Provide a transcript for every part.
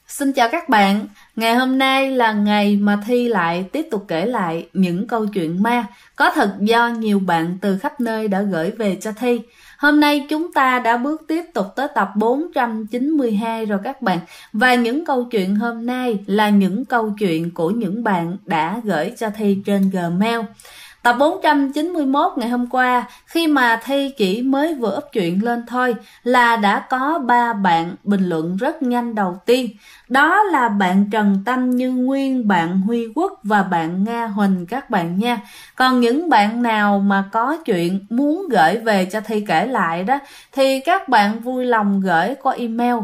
Xin chào các bạn, ngày hôm nay là ngày mà Thi lại tiếp tục kể lại những câu chuyện ma có thật do nhiều bạn từ khắp nơi đã gửi về cho Thi. Hôm nay chúng ta đã bước tiếp tục tới tập 492 rồi các bạn. Và những câu chuyện hôm nay là những câu chuyện của những bạn đã gửi cho Thi trên Gmail. Tập 491 ngày hôm qua, khi mà Thi chỉ mới vừa up chuyện lên thôi là đã có 3 bạn bình luận rất nhanh đầu tiên. Đó là bạn Trần Tâm Như Nguyên, bạn Huy Quốc và bạn Nga Huỳnh các bạn nha. Còn những bạn nào mà có chuyện muốn gửi về cho Thi kể lại đó thì các bạn vui lòng gửi qua email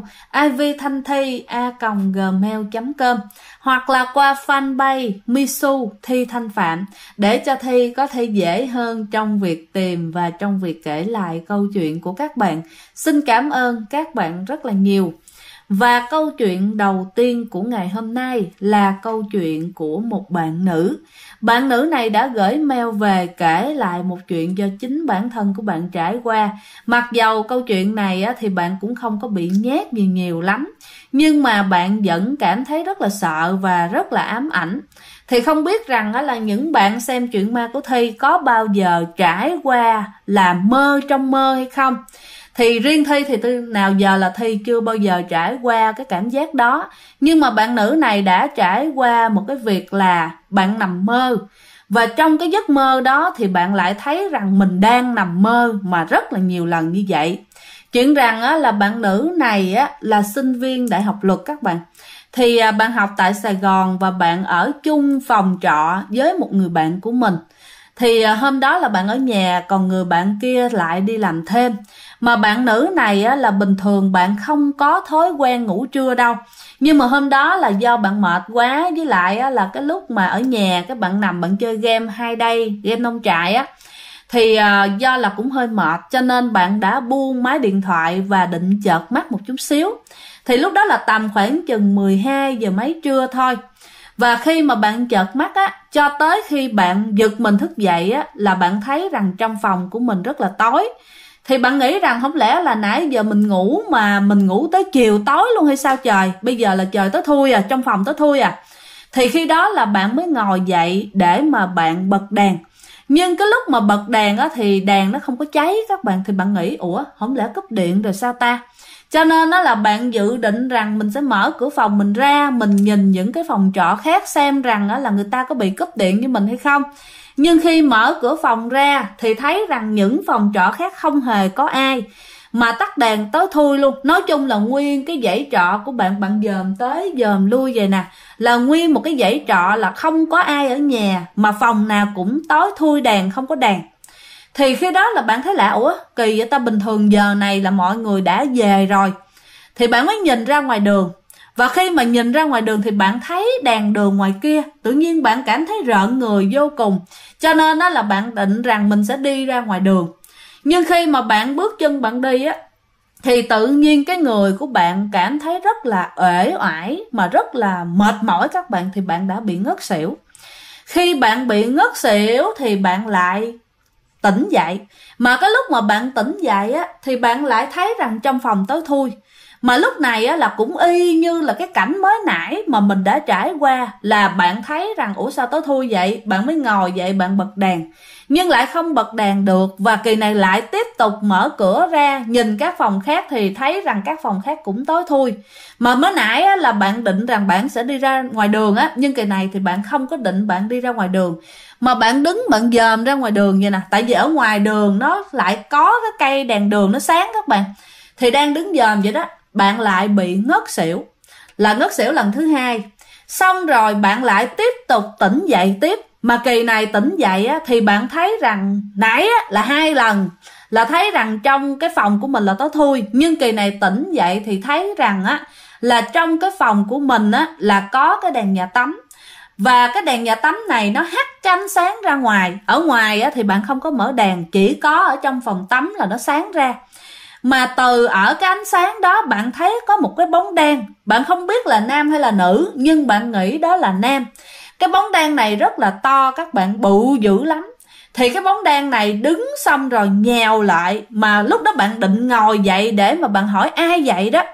ivthanthi@gmail.com hoặc là qua fanpage Misu Thi Thanh Phạm để cho Thi có thể dễ hơn trong việc tìm và trong việc kể lại câu chuyện của các bạn. Xin cảm ơn các bạn rất là nhiều. Và câu chuyện đầu tiên của ngày hôm nay là câu chuyện của một bạn nữ. Bạn nữ này đã gửi mail về kể lại một chuyện do chính bản thân của bạn trải qua. Mặc dầu câu chuyện này thì bạn cũng không có bị nhát gì nhiều lắm, nhưng mà bạn vẫn cảm thấy rất là sợ và rất là ám ảnh. Thì không biết rằng là những bạn xem chuyện ma của Thi có bao giờ trải qua là mơ trong mơ hay không? Thì riêng Thi thì nào giờ là Thi chưa bao giờ trải qua cái cảm giác đó. Nhưng mà bạn nữ này đã trải qua một cái việc là bạn nằm mơ. Và trong cái giấc mơ đó thì bạn lại thấy rằng mình đang nằm mơ mà rất là nhiều lần như vậy. Chuyện rằng là bạn nữ này là sinh viên đại học luật các bạn. Thì bạn học tại Sài Gòn và bạn ở chung phòng trọ với một người bạn của mình. Thì hôm đó là bạn ở nhà, còn người bạn kia lại đi làm thêm. Mà bạn nữ này là bình thường bạn không có thói quen ngủ trưa đâu. Nhưng mà hôm đó là do bạn mệt quá, với lại là cái lúc mà ở nhà các bạn nằm bạn chơi game 2Day, game nông trại á. Thì do là cũng hơi mệt cho nên bạn đã buông máy điện thoại và định chợp mắt một chút xíu. Thì lúc đó là tầm khoảng chừng 12 giờ mấy trưa thôi. Và khi mà bạn chợp mắt cho tới khi bạn giật mình thức dậy là bạn thấy rằng trong phòng của mình rất là tối. Thì bạn nghĩ rằng không lẽ là nãy giờ mình ngủ mà mình ngủ tới chiều tối luôn hay sao trời? Bây giờ là trời tối thui à, trong phòng tối thui à. Thì khi đó là bạn mới ngồi dậy để mà bạn bật đèn. Nhưng cái lúc mà bật đèn thì đèn nó không có cháy các bạn. Thì bạn nghĩ ủa không lẽ cúp điện rồi sao ta? Cho nên là bạn dự định rằng mình sẽ mở cửa phòng mình ra, mình nhìn những cái phòng trọ khác xem rằng là người ta có bị cúp điện như mình hay không. Nhưng khi mở cửa phòng ra thì thấy rằng những phòng trọ khác không hề có ai, mà tắt đèn tối thui luôn. Nói chung là nguyên cái dãy trọ của bạn dòm tới dòm lui vậy nè, là nguyên một cái dãy trọ là không có ai ở nhà, mà phòng nào cũng tối thui, đèn không có đèn. Thì khi đó là bạn thấy lạ, ủa kỳ vậy ta, bình thường giờ này là mọi người đã về rồi. Thì bạn mới nhìn ra ngoài đường. Và khi mà nhìn ra ngoài đường thì bạn thấy đèn đường ngoài kia, tự nhiên bạn cảm thấy rợn người vô cùng. Cho nên là bạn định rằng mình sẽ đi ra ngoài đường. Nhưng khi mà bạn bước chân bạn đi thì tự nhiên cái người của bạn cảm thấy rất là uể oải mà rất là mệt mỏi các bạn. Thì bạn đã bị ngất xỉu. Khi bạn bị ngất xỉu thì bạn lại tỉnh dậy. Mà cái lúc mà bạn tỉnh dậy thì bạn lại thấy rằng trong phòng tối thui. Mà lúc này là cũng y như là cái cảnh mới nãy mà mình đã trải qua, là bạn thấy rằng ủa sao tối thui vậy, bạn mới ngồi dậy bạn bật đèn. Nhưng lại không bật đèn được, và kỳ này lại tiếp tục mở cửa ra nhìn các phòng khác thì thấy rằng các phòng khác cũng tối thui. Mà mới nãy là bạn định rằng bạn sẽ đi ra ngoài đường nhưng kỳ này thì bạn không có định bạn đi ra ngoài đường, mà bạn đứng bạn dòm ra ngoài đường vậy nè. Tại vì ở ngoài đường nó lại có cái cây đèn đường nó sáng các bạn. Thì đang đứng dòm vậy đó, bạn lại bị ngất xỉu. Là ngất xỉu lần thứ hai. Xong rồi bạn lại tiếp tục tỉnh dậy tiếp. Mà kỳ này tỉnh dậy thì bạn thấy rằng nãy là 2 lần là thấy rằng trong cái phòng của mình là tối thui. Nhưng kỳ này tỉnh dậy thì thấy rằng là trong cái phòng của mình là có cái đèn nhà tắm. Và cái đèn nhà tắm này nó hắt cái ánh sáng ra ngoài. Ở ngoài thì bạn không có mở đèn, chỉ có ở trong phòng tắm là nó sáng ra. Mà từ ở cái ánh sáng đó bạn thấy có một cái bóng đen. Bạn không biết là nam hay là nữ, nhưng bạn nghĩ đó là nam. Cái bóng đen này rất là to các bạn, bự dữ lắm. Thì cái bóng đen này đứng xong rồi nhèo lại. Mà lúc đó bạn định ngồi dậy để mà bạn hỏi ai vậy đó.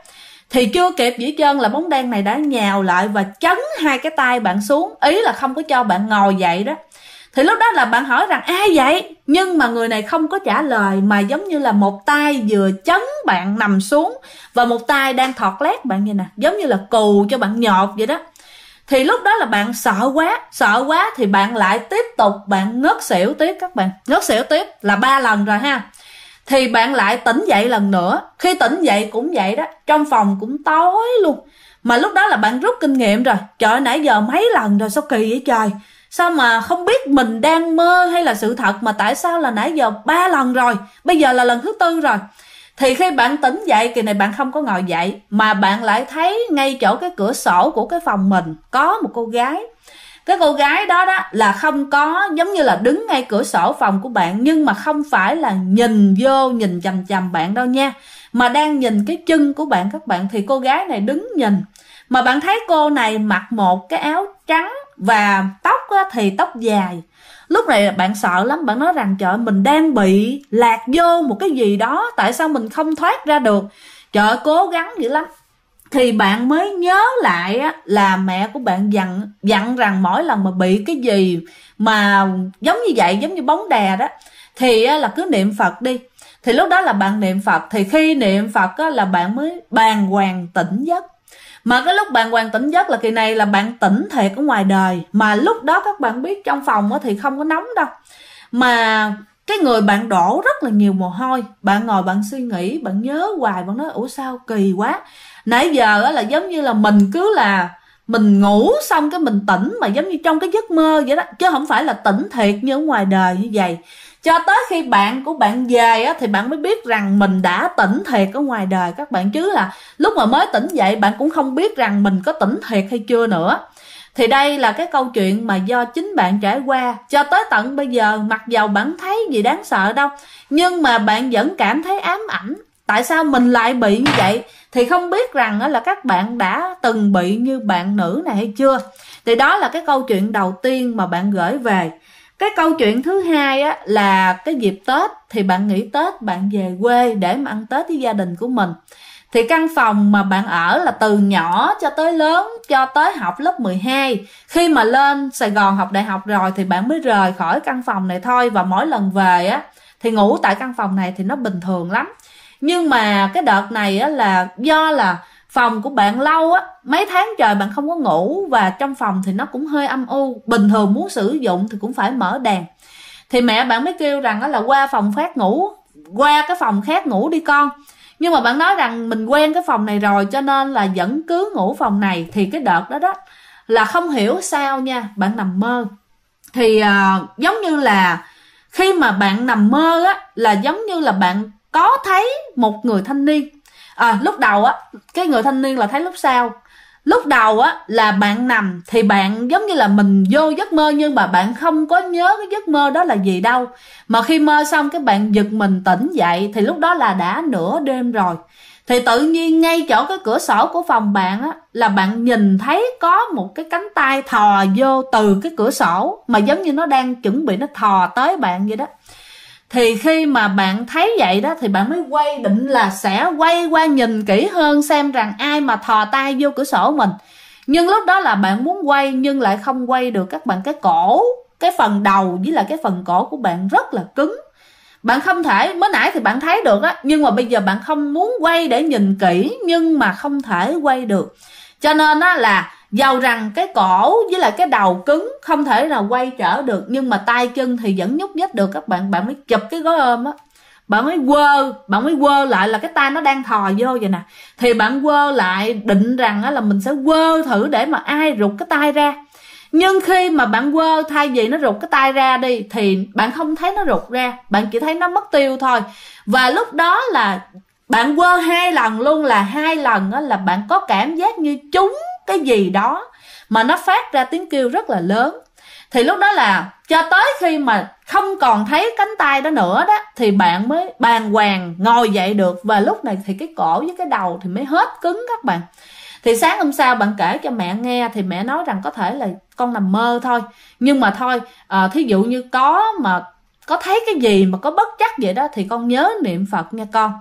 Thì chưa kịp gì hết trơn là bóng đen này đã nhào lại và chấn hai cái tay bạn xuống, ý là không có cho bạn ngồi dậy đó. Thì lúc đó là bạn hỏi rằng ai vậy, nhưng mà người này không có trả lời, mà giống như là một tay vừa chấn bạn nằm xuống và một tay đang thọt lét bạn vậy nè, giống như là cù cho bạn nhột vậy đó. Thì lúc đó là bạn sợ quá thì bạn lại tiếp tục bạn ngất xỉu tiếp các bạn. Ngất xỉu tiếp là 3 lần rồi ha. Thì bạn lại tỉnh dậy lần nữa. Khi tỉnh dậy cũng vậy đó, trong phòng cũng tối luôn. Mà lúc đó là bạn rút kinh nghiệm rồi. Trời ơi, nãy giờ mấy lần rồi, sao kỳ vậy trời. Sao mà không biết mình đang mơ hay là sự thật, mà tại sao là nãy giờ 3 lần rồi, bây giờ là lần thứ 4 rồi. Thì khi bạn tỉnh dậy, kỳ này bạn không có ngồi dậy, mà bạn lại thấy ngay chỗ cái cửa sổ của cái phòng mình có một cô gái. Cái cô gái đó đó là không có giống như là đứng ngay cửa sổ phòng của bạn, nhưng mà không phải là nhìn vô nhìn chằm chằm bạn đâu nha, mà đang nhìn cái chân của bạn các bạn. Thì cô gái này đứng nhìn, mà bạn thấy cô này mặc một cái áo trắng và tóc thì tóc dài. Lúc này bạn sợ lắm, bạn nói rằng trời ơi, mình đang bị lạc vô một cái gì đó, tại sao mình không thoát ra được, trời ơi, cố gắng dữ lắm. Thì bạn mới nhớ lại á, là mẹ của bạn dặn rằng mỗi lần mà bị cái gì mà giống như vậy, giống như bóng đè đó, thì là cứ niệm Phật đi. Thì lúc đó là bạn niệm Phật, thì khi niệm Phật á, là bạn mới bàng hoàng tỉnh giấc. Mà cái lúc bàng hoàng tỉnh giấc là kỳ này là bạn tỉnh thiệt ở ngoài đời. Mà lúc đó các bạn biết trong phòng thì không có nóng đâu, mà cái người bạn đổ rất là nhiều mồ hôi. Bạn ngồi bạn suy nghĩ, bạn nhớ hoài, bạn nói ủa sao kỳ quá, nãy giờ là giống như là mình cứ là mình ngủ xong cái mình tỉnh, mà giống như trong cái giấc mơ vậy đó, chứ không phải là tỉnh thiệt như ở ngoài đời như vậy. Cho tới khi bạn của bạn về á, thì bạn mới biết rằng mình đã tỉnh thiệt ở ngoài đời các bạn, chứ là lúc mà mới tỉnh dậy bạn cũng không biết rằng mình có tỉnh thiệt hay chưa nữa. Thì đây là cái câu chuyện mà do chính bạn trải qua. Cho tới tận bây giờ, mặc dầu bạn thấy gì đáng sợ đâu, nhưng mà bạn vẫn cảm thấy ám ảnh. Tại sao mình lại bị như vậy? Thì không biết rằng là các bạn đã từng bị như bạn nữ này hay chưa. Thì đó là cái câu chuyện đầu tiên mà bạn gửi về. Cái câu chuyện thứ hai á, là cái dịp Tết thì bạn nghỉ Tết, bạn về quê để mà ăn Tết với gia đình của mình. Thì căn phòng mà bạn ở là từ nhỏ cho tới lớn, cho tới học lớp 12. Khi mà lên Sài Gòn học đại học rồi thì bạn mới rời khỏi căn phòng này thôi. Và mỗi lần về á, thì ngủ tại căn phòng này thì nó bình thường lắm. Nhưng mà cái đợt này á, là do là phòng của bạn lâu á, mấy tháng trời bạn không có ngủ, và trong phòng thì nó cũng hơi âm u. Bình thường muốn sử dụng thì cũng phải mở đèn. Thì mẹ bạn mới kêu rằng á, là qua phòng khác ngủ, qua cái phòng khác ngủ đi con. Nhưng mà bạn nói rằng mình quen cái phòng này rồi, cho nên là vẫn cứ ngủ phòng này. Thì cái đợt đó đó là không hiểu sao nha, bạn nằm mơ. Thì giống như là khi mà bạn nằm mơ á, là giống như là bạn có thấy một người thanh niên. Lúc đầu á, cái người thanh niên là thấy lúc sau. Lúc đầu á là bạn nằm thì bạn giống như là mình vô giấc mơ, nhưng mà bạn không có nhớ cái giấc mơ đó là gì đâu. Mà khi mơ xong cái bạn giật mình tỉnh dậy thì lúc đó là đã nửa đêm rồi. Thì tự nhiên ngay chỗ cái cửa sổ của phòng bạn á, là bạn nhìn thấy có một cái cánh tay thò vô từ cái cửa sổ, mà giống như nó đang chuẩn bị nó thò tới bạn vậy đó. Thì khi mà bạn thấy vậy đó thì bạn mới định là sẽ quay qua nhìn kỹ hơn xem rằng ai mà thò tay vô cửa sổ mình. Nhưng lúc đó là bạn muốn quay nhưng lại không quay được các bạn. Cái cổ, cái phần đầu với lại cái phần cổ của bạn rất là cứng. Bạn không thể, mới nãy thì bạn thấy được á, nhưng mà bây giờ bạn không muốn quay để nhìn kỹ, nhưng mà không thể quay được. Cho nên á là dầu rằng cái cổ với lại cái đầu cứng, không thể nào quay trở được, nhưng mà tay chân thì vẫn nhúc nhích được các bạn. Bạn mới chụp cái gối ôm á, bạn mới quơ lại là cái tay nó đang thò vô vậy nè. Thì bạn quơ lại định rằng á là mình sẽ quơ thử để mà ai rụt cái tay ra. Nhưng khi mà bạn quơ, thay vì nó rụt cái tay ra đi thì bạn không thấy nó rụt ra, bạn chỉ thấy nó mất tiêu thôi. Và lúc đó là bạn quơ 2 lần luôn, là 2 lần á là bạn có cảm giác như trúng cái gì đó mà nó phát ra tiếng kêu rất là lớn. Thì lúc đó là cho tới khi mà không còn thấy cánh tay đó nữa đó thì bạn mới bàng hoàng ngồi dậy được. Và lúc này thì cái cổ với cái đầu thì mới hết cứng các bạn. Thì sáng hôm sau bạn kể cho mẹ nghe thì mẹ nói rằng có thể là con nằm mơ thôi, nhưng mà thôi, thí dụ như có thấy cái gì mà có bất trắc vậy đó thì con nhớ niệm Phật nha con.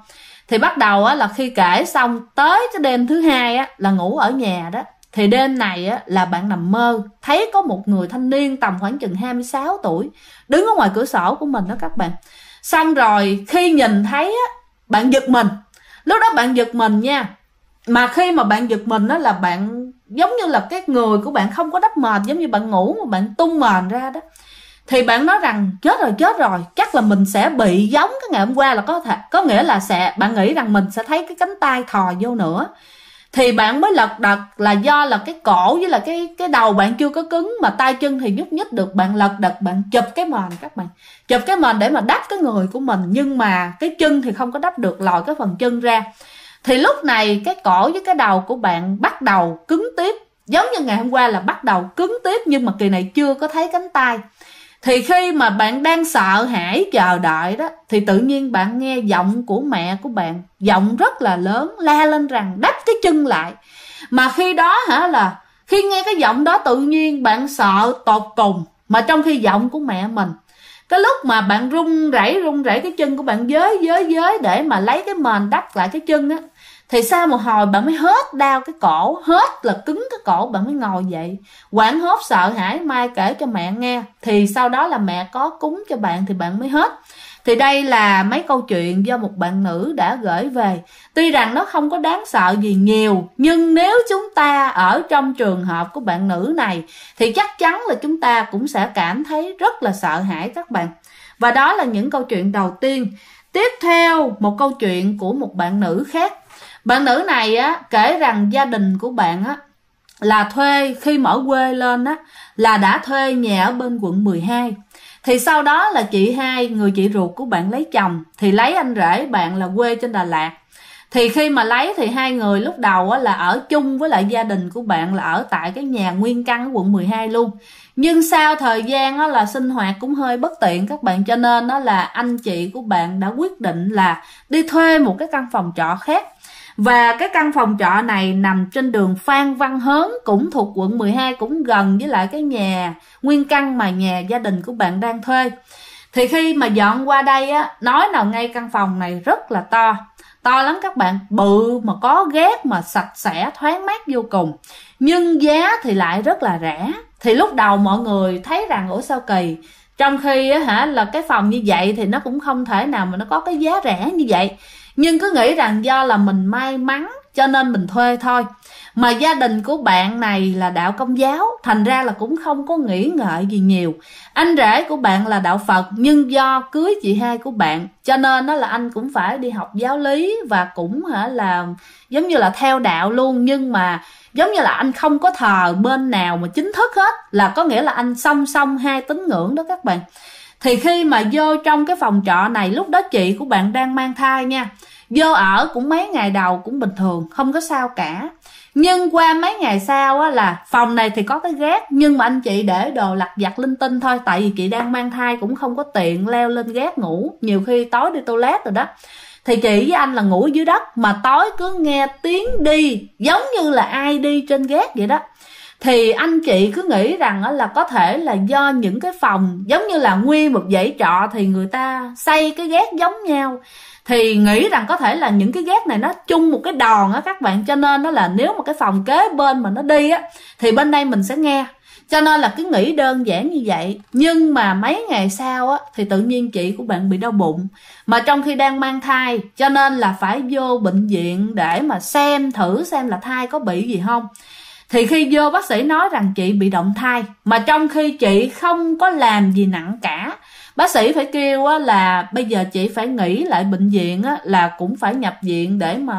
Thì bắt đầu á, là khi kể xong tới cái đêm thứ hai á, là ngủ ở nhà đó. Thì đêm này á, là bạn nằm mơ thấy có một người thanh niên tầm khoảng chừng 26 tuổi đứng ở ngoài cửa sổ của mình đó các bạn. Xong rồi khi nhìn thấy á, bạn giật mình. Lúc đó bạn giật mình nha. Mà khi mà bạn giật mình đó là bạn giống như là cái người của bạn không có đắp mền, giống như bạn ngủ mà bạn tung mền ra đó. Thì bạn nói rằng chết rồi, chắc là mình sẽ bị giống cái ngày hôm qua, là có nghĩa là bạn nghĩ rằng mình sẽ thấy cái cánh tay thò vô nữa. Thì bạn mới lật đật là do là cái cổ với là cái đầu bạn chưa có cứng, mà tay chân thì nhúc nhích được. Bạn lật đật bạn chụp cái mền các bạn, chụp cái mền để mà đắp cái người của mình, nhưng mà cái chân thì không có đắp được, lòi cái phần chân ra. Thì lúc này cái cổ với cái đầu của bạn bắt đầu cứng tiếp, giống như ngày hôm qua là bắt đầu cứng tiếp, nhưng mà kỳ này chưa có thấy cánh tay. Thì khi mà bạn đang sợ hãi chờ đợi đó, thì tự nhiên bạn nghe giọng của mẹ của bạn, giọng rất là lớn, la lên rằng đắp cái chân lại. Mà khi đó là khi nghe cái giọng đó tự nhiên bạn sợ tột cùng. Mà trong khi giọng của mẹ mình, cái lúc mà bạn run rẩy cái chân của bạn giới để mà lấy cái mền đắp lại cái chân á, thì sau một hồi bạn mới hết đau cái cổ, hết là cứng cái cổ, bạn mới ngồi dậy hoảng hốt sợ hãi, mai kể cho mẹ nghe. Thì sau đó là mẹ có cúng cho bạn thì bạn mới hết. Thì đây là mấy câu chuyện do một bạn nữ đã gửi về. Tuy rằng nó không có đáng sợ gì nhiều, nhưng nếu chúng ta ở trong trường hợp của bạn nữ này thì chắc chắn là chúng ta cũng sẽ cảm thấy rất là sợ hãi các bạn. Và đó là những câu chuyện đầu tiên. Tiếp theo một câu chuyện của một bạn nữ khác. Bạn nữ này á, kể rằng gia đình của bạn á, là thuê, khi mở quê lên á, là đã thuê nhà ở bên quận 12. Thì sau đó là chị hai, người chị ruột của bạn lấy chồng, thì lấy anh rể bạn là quê trên Đà Lạt. Thì khi mà lấy thì hai người lúc đầu á, là ở chung với lại gia đình của bạn, là ở tại cái nhà nguyên căn ở quận 12 luôn. Nhưng sau thời gian á, là sinh hoạt cũng hơi bất tiện các bạn, cho nên á, là anh chị của bạn đã quyết định là đi thuê một cái căn phòng trọ khác. Và cái căn phòng trọ này nằm trên đường Phan Văn Hớn, cũng thuộc quận 12, cũng gần với lại cái nhà nguyên căn mà nhà gia đình của bạn đang thuê. Thì khi mà dọn qua đây á, nói nào ngay căn phòng này rất là to lắm các bạn, bự mà có gác mà sạch sẽ thoáng mát vô cùng, nhưng giá thì lại rất là rẻ. Thì lúc đầu mọi người thấy rằng ủa sao kỳ, trong khi á là cái phòng như vậy thì nó cũng không thể nào mà nó có cái giá rẻ như vậy, nhưng cứ nghĩ rằng do là mình may mắn cho nên mình thuê thôi. Mà gia đình của bạn này là đạo Công giáo, thành ra là cũng không có nghĩ ngợi gì nhiều. Anh rể của bạn là đạo Phật, nhưng do cưới chị hai của bạn cho nên đó là anh cũng phải đi học giáo lý, và cũng là giống như là theo đạo luôn, nhưng mà giống như là anh không có thờ bên nào mà chính thức hết, là có nghĩa là anh song song hai tín ngưỡng đó các bạn. Thì khi mà vô trong cái phòng trọ này, lúc đó chị của bạn đang mang thai nha, vô ở cũng mấy ngày đầu cũng bình thường, không có sao cả. Nhưng qua mấy ngày sau á, là phòng này thì có cái gác, nhưng mà anh chị để đồ lặt vặt linh tinh thôi, tại vì chị đang mang thai cũng không có tiện leo lên gác ngủ, nhiều khi tối đi toilet rồi đó. Thì chị với anh là ngủ dưới đất, mà tối cứ nghe tiếng đi giống như là ai đi trên gác vậy đó. Thì anh chị cứ nghĩ rằng là có thể là do những cái phòng giống như là nguyên một dãy trọ thì người ta xây cái gác giống nhau, thì nghĩ rằng có thể là những cái gác này nó chung một cái đòn á các bạn, cho nên nó là nếu mà cái phòng kế bên mà nó đi á thì bên đây mình sẽ nghe, cho nên là cứ nghĩ đơn giản như vậy. Nhưng mà mấy ngày sau á thì tự nhiên chị của bạn bị đau bụng, mà trong khi đang mang thai, cho nên là phải vô bệnh viện để mà thử xem là thai có bị gì không. Thì khi vô bác sĩ nói rằng chị bị động thai, mà trong khi chị không có làm gì nặng cả. Bác sĩ phải kêu á, là bây giờ chị phải nghỉ lại bệnh viện á, là cũng phải nhập viện để mà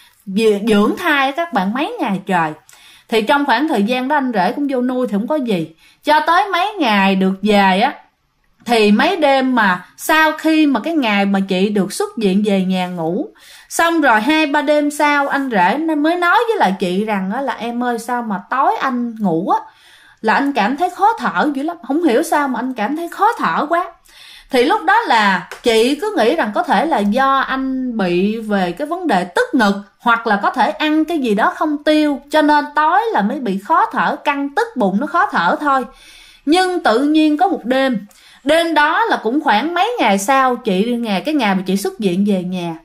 dưỡng thai các bạn mấy ngày trời. Thì trong khoảng thời gian đó anh rể cũng vô nuôi thì không có gì. Cho tới mấy ngày được về á, thì mấy đêm mà sau khi mà cái ngày mà chị được xuất viện về nhà ngủ, xong rồi 2-3 đêm sau anh rể mới nói với lại chị rằng á, là em ơi sao mà tối anh ngủ á là anh cảm thấy khó thở dữ lắm, không hiểu sao mà anh cảm thấy khó thở quá. Thì lúc đó là chị cứ nghĩ rằng có thể là do anh bị về cái vấn đề tức ngực, hoặc là có thể ăn cái gì đó không tiêu, cho nên tối là mới bị khó thở, căng tức bụng nó khó thở thôi. Nhưng tự nhiên có một đêm đó là cũng khoảng mấy ngày sau, cái ngày mà chị xuất viện về nhà,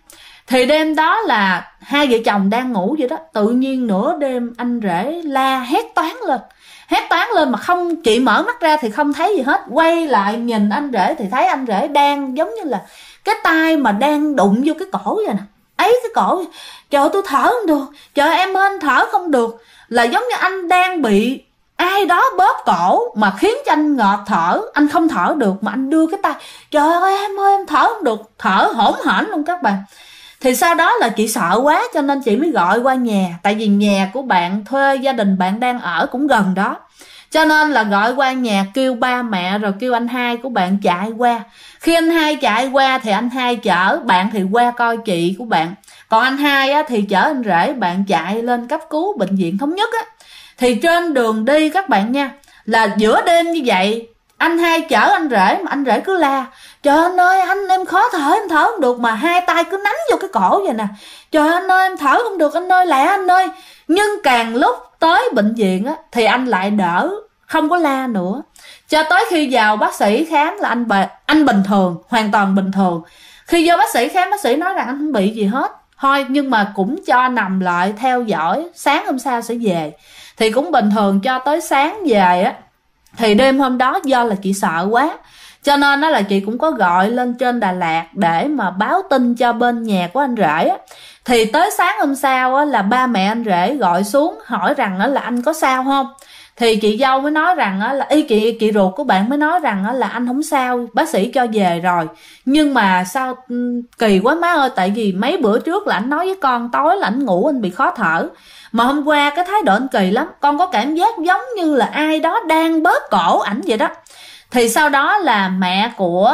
Thì đêm đó là hai vợ chồng đang ngủ vậy đó, tự nhiên nửa đêm anh rể la hét toáng lên mà không, chị mở mắt ra thì không thấy gì hết, quay lại nhìn anh rể thì thấy anh rể đang giống như là cái tay mà đang đụng vô cái cổ vậy nè, ấy cái cổ. Trời ơi, tôi thở không được, trời em ơi anh thở không được, là giống như anh đang bị ai đó bóp cổ mà khiến cho anh ngợp thở, anh không thở được mà anh đưa cái tay, trời ơi em thở không được, thở hổn hển luôn các bạn. Thì sau đó là chị sợ quá cho nên chị mới gọi qua nhà, tại vì nhà của bạn thuê, gia đình bạn đang ở cũng gần đó, cho nên là gọi qua nhà kêu ba mẹ rồi kêu anh hai của bạn chạy qua. Khi anh hai chạy qua thì anh hai chở bạn thì qua coi chị của bạn, còn anh hai á, thì chở anh rể bạn chạy lên cấp cứu bệnh viện Thống Nhất á. Thì trên đường đi các bạn nha, là giữa đêm như vậy, anh hai chở anh rể mà anh rể cứ la, trời anh ơi anh em khó thở, em thở không được, mà hai tay cứ nắm vô cái cổ vậy nè, trời anh ơi em thở không được anh ơi, lẹ anh ơi. Nhưng càng lúc tới bệnh viện á thì anh lại đỡ, không có la nữa, cho tới khi vào bác sĩ khám là anh bình thường, hoàn toàn bình thường. Khi vô bác sĩ khám, bác sĩ nói rằng anh không bị gì hết thôi, nhưng mà cũng cho nằm lại theo dõi, sáng hôm sau sẽ về. Thì cũng bình thường cho tới sáng về á. Thì đêm hôm đó do là chị sợ quá, cho nên đó là chị cũng có gọi lên trên Đà Lạt để mà báo tin cho bên nhà của anh rể á. Thì tới sáng hôm sau á, là ba mẹ anh rể gọi xuống hỏi rằng á, là anh có sao không. Thì chị dâu mới nói rằng á, là chị ruột của bạn mới nói rằng á, là anh không sao, bác sĩ cho về rồi. Nhưng mà sao kỳ quá má ơi, tại vì mấy bữa trước là anh nói với con tối là anh ngủ anh bị khó thở, mà hôm qua cái thái độ anh kỳ lắm, con có cảm giác giống như là ai đó đang bóp cổ ảnh vậy đó. Thì sau đó là mẹ của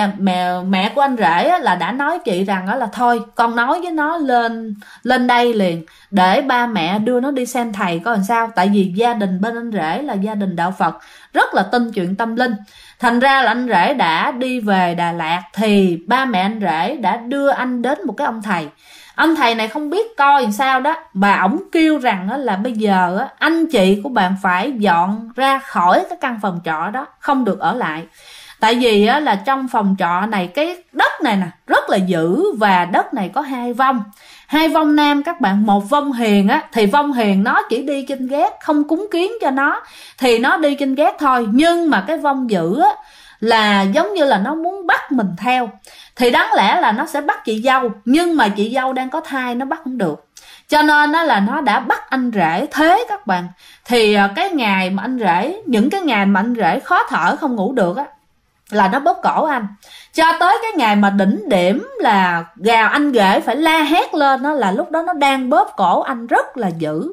anh rể á, là đã nói chị rằng á, là thôi con nói với nó lên đây liền để ba mẹ đưa nó đi xem thầy coi làm sao. Tại vì gia đình bên anh rể là gia đình đạo Phật, rất là tin chuyện tâm linh. Thành ra là anh rể đã đi về Đà Lạt thì ba mẹ anh rể đã đưa anh đến một cái ông thầy. Ông thầy này không biết coi làm sao đó, bà ổng kêu rằng là bây giờ anh chị của bạn phải dọn ra khỏi cái căn phòng trọ đó, không được ở lại. Tại vì là trong phòng trọ này, cái đất này nè rất là dữ, và đất này có hai vong nam các bạn. Một vong hiền á, thì vong hiền nó chỉ đi trên gác, không cúng kiến cho nó thì nó đi trên gác thôi. Nhưng mà cái vong dữ á, là giống như là nó muốn bắt mình theo, thì đáng lẽ là nó sẽ bắt chị dâu, nhưng mà chị dâu đang có thai nó bắt không được, cho nên là nó đã bắt anh rể thế các bạn. Thì cái ngày mà anh rể, những cái ngày mà anh rể khó thở không ngủ được á, là nó bóp cổ anh, cho tới cái ngày mà đỉnh điểm là gào anh rể phải la hét lên đó, là lúc đó nó đang bóp cổ anh rất là dữ.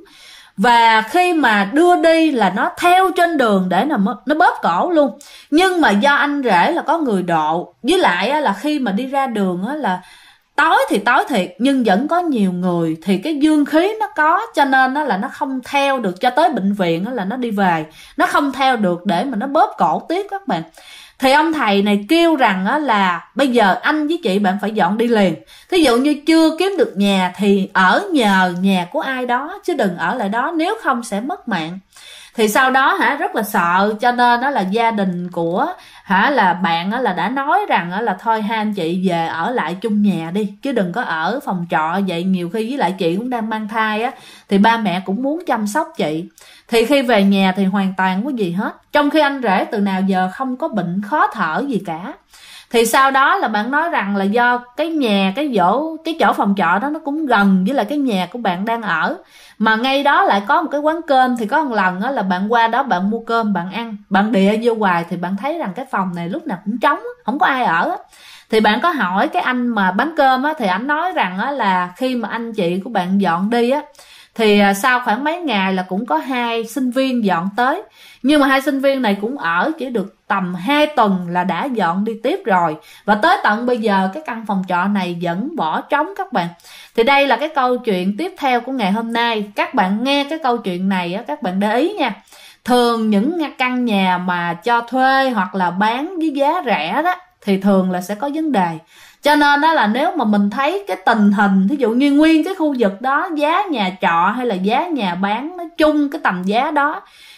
Và khi mà đưa đi là nó theo trên đường để nó bóp cổ luôn. Nhưng mà do anh rể là có người độ, với lại là khi mà đi ra đường là tối thì tối thiệt, nhưng vẫn có nhiều người, thì cái dương khí nó có, cho nên là nó không theo được cho tới bệnh viện là nó đi về, nó không theo được để mà nó bóp cổ tiếp các bạn. Thì ông thầy này kêu rằng là bây giờ anh với chị bạn phải dọn đi liền. Thí dụ như chưa kiếm được nhà thì ở nhờ nhà của ai đó, chứ đừng ở lại đó, nếu không sẽ mất mạng. Thì sau đó rất là sợ, cho nên là gia đình của là bạn là đã nói rằng là thôi hai anh chị về ở lại chung nhà đi, chứ đừng có ở phòng trọ vậy. Nhiều khi với lại chị cũng đang mang thai thì ba mẹ cũng muốn chăm sóc chị. Thì khi về nhà thì hoàn toàn không có gì hết, trong khi anh rể từ nào giờ không có bệnh khó thở gì cả. Thì sau đó là bạn nói rằng là do cái nhà, cái chỗ phòng trọ đó nó cũng gần với lại cái nhà của bạn đang ở, mà ngay đó lại có một cái quán cơm. Thì có một lần là bạn qua đó bạn mua cơm bạn ăn, bạn địa vô hoài thì bạn thấy rằng cái phòng này lúc nào cũng trống, không có ai ở. Thì bạn có hỏi cái anh mà bán cơm thì anh nói rằng là khi mà anh chị của bạn dọn đi thì sau khoảng mấy ngày là cũng có 2 sinh viên dọn tới. Nhưng mà 2 sinh viên này cũng ở chỉ được tầm 2 tuần là đã dọn đi tiếp rồi. Và tới tận bây giờ cái căn phòng trọ này vẫn bỏ trống các bạn. Thì đây là cái câu chuyện tiếp theo của ngày hôm nay. Các bạn nghe cái câu chuyện này các bạn để ý nha. Thường những căn nhà mà cho thuê hoặc là bán với giá rẻ đó thì thường là sẽ có vấn đề. Cho nên đó là nếu mà mình thấy cái tình hình, ví dụ như nguyên cái khu vực đó giá nhà trọ hay là giá nhà bán nó chung cái tầm giá đó,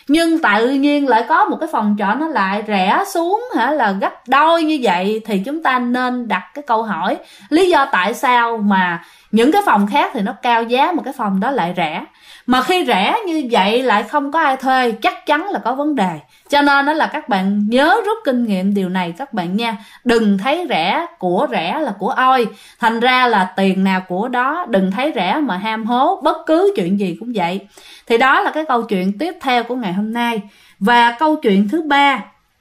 nhưng tự nhiên lại có một cái phòng trọ nó lại rẻ xuống là gấp đôi như vậy, thì chúng ta nên đặt cái câu hỏi lý do tại sao mà những cái phòng khác thì nó cao giá mà cái phòng đó lại rẻ. Mà khi rẻ như vậy lại không có ai thuê, chắc chắn là có vấn đề. Cho nên đó là các bạn nhớ rút kinh nghiệm điều này các bạn nha. Đừng thấy rẻ là của oi, thành ra là tiền nào của đó. Đừng thấy rẻ mà ham hố bất cứ chuyện gì cũng vậy. Thì đó là cái câu chuyện tiếp theo của ngày hôm nay. Và câu chuyện thứ ba,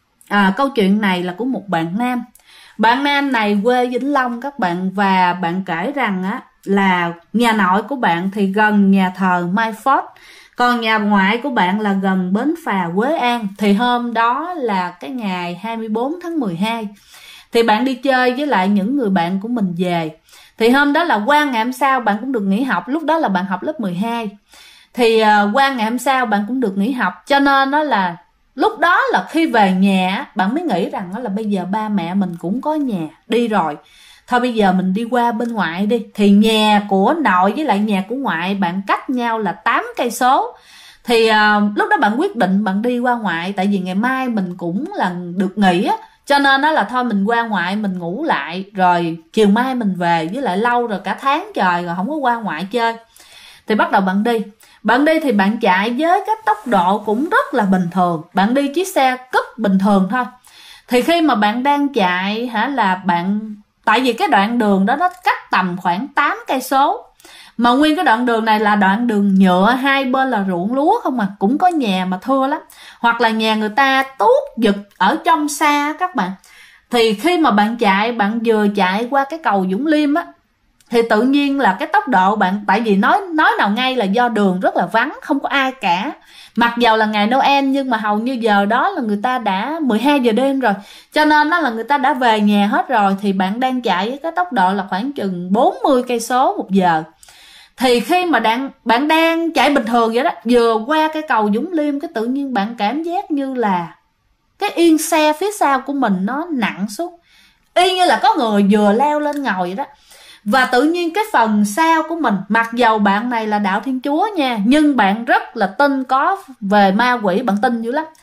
câu chuyện này là của một bạn nam. Bạn nam này quê Vĩnh Long các bạn, và bạn kể rằng là nhà nội của bạn thì gần nhà thờ Mai Phốt, còn nhà ngoại của bạn là gần bến phà Quế An. Thì hôm đó là cái ngày 24 tháng 12 thì bạn đi chơi với lại những người bạn của mình về. Thì hôm đó là qua ngày hôm sau bạn cũng được nghỉ học, lúc đó là bạn học lớp 12. Thì qua ngày hôm sau bạn cũng được nghỉ học, cho nên đó là lúc đó là khi về nhà bạn mới nghĩ rằng đó là bây giờ ba mẹ mình cũng có nhà đi rồi, thôi bây giờ mình đi qua bên ngoại đi. Thì nhà của nội với lại nhà của ngoại bạn cách nhau là 8 cây số. Thì lúc đó bạn quyết định bạn đi qua ngoại, tại vì ngày mai mình cũng là được nghỉ á, cho nên đó là thôi mình qua ngoại mình ngủ lại, rồi chiều mai mình về, với lại lâu rồi cả tháng trời rồi không có qua ngoại chơi. Thì bắt đầu bạn đi thì bạn chạy với cái tốc độ cũng rất là bình thường, bạn đi chiếc xe cúp bình thường thôi. Thì khi mà bạn đang chạy là bạn, tại vì cái đoạn đường đó nó cách tầm khoảng 8 cây số, mà nguyên cái đoạn đường này là đoạn đường nhựa, hai bên là ruộng lúa không à, cũng có nhà mà thưa lắm, hoặc là nhà người ta tuốt giật ở trong xa các bạn. Thì khi mà bạn chạy, bạn vừa chạy qua cái cầu Vũng Liêm á, thì tự nhiên là cái tốc độ bạn, tại vì nói nào ngay là do đường rất là vắng, không có ai cả. Mặc dầu là ngày Noel nhưng mà hầu như giờ đó là người ta đã 12 giờ đêm rồi, cho nên đó là người ta đã về nhà hết rồi. Thì bạn đang chạy với cái tốc độ là khoảng chừng 40 cây số một giờ. Thì khi mà bạn đang chạy bình thường vậy đó, vừa qua cái cầu Vũng Liêm, cái tự nhiên bạn cảm giác như là cái yên xe phía sau của mình nó nặng xuống, y như là có người vừa leo lên ngồi vậy đó. Và tự nhiên cái phần sau của mình, mặc dầu bạn này là đạo Thiên Chúa nha, nhưng bạn rất là tin có về ma quỷ, bạn tin dữ lắm.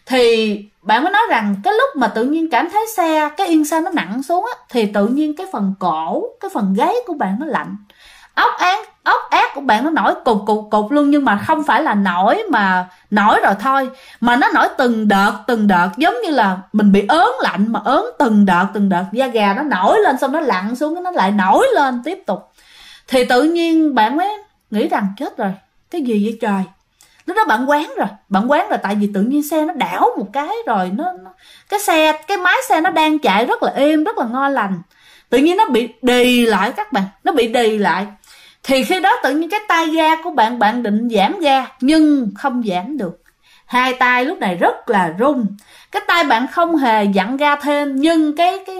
Thì bạn mới nói rằng cái lúc mà tự nhiên cảm thấy xe, cái yên xe nó nặng xuống á, thì tự nhiên cái phần cổ, cái phần gáy của bạn nó lạnh, ốc ác của bạn nó nổi cục luôn. Nhưng mà không phải là nổi rồi thôi, mà nó nổi từng đợt, giống như là mình bị ớn lạnh mà ớn từng đợt, da gà nó nổi lên xong nó lặn xuống, nó lại nổi lên tiếp tục. Thì tự nhiên bạn mới nghĩ rằng chết rồi, cái gì vậy trời. Lúc đó bạn quán rồi, tại vì tự nhiên xe nó đảo một cái rồi cái máy xe nó đang chạy rất là êm, rất là ngon lành, tự nhiên nó bị đì lại các bạn, nó bị đì lại. Thì khi đó tự nhiên cái tay ga của bạn định giảm ga nhưng không giảm được, hai tay lúc này rất là run. Cái tay bạn không hề dặn ga thêm, nhưng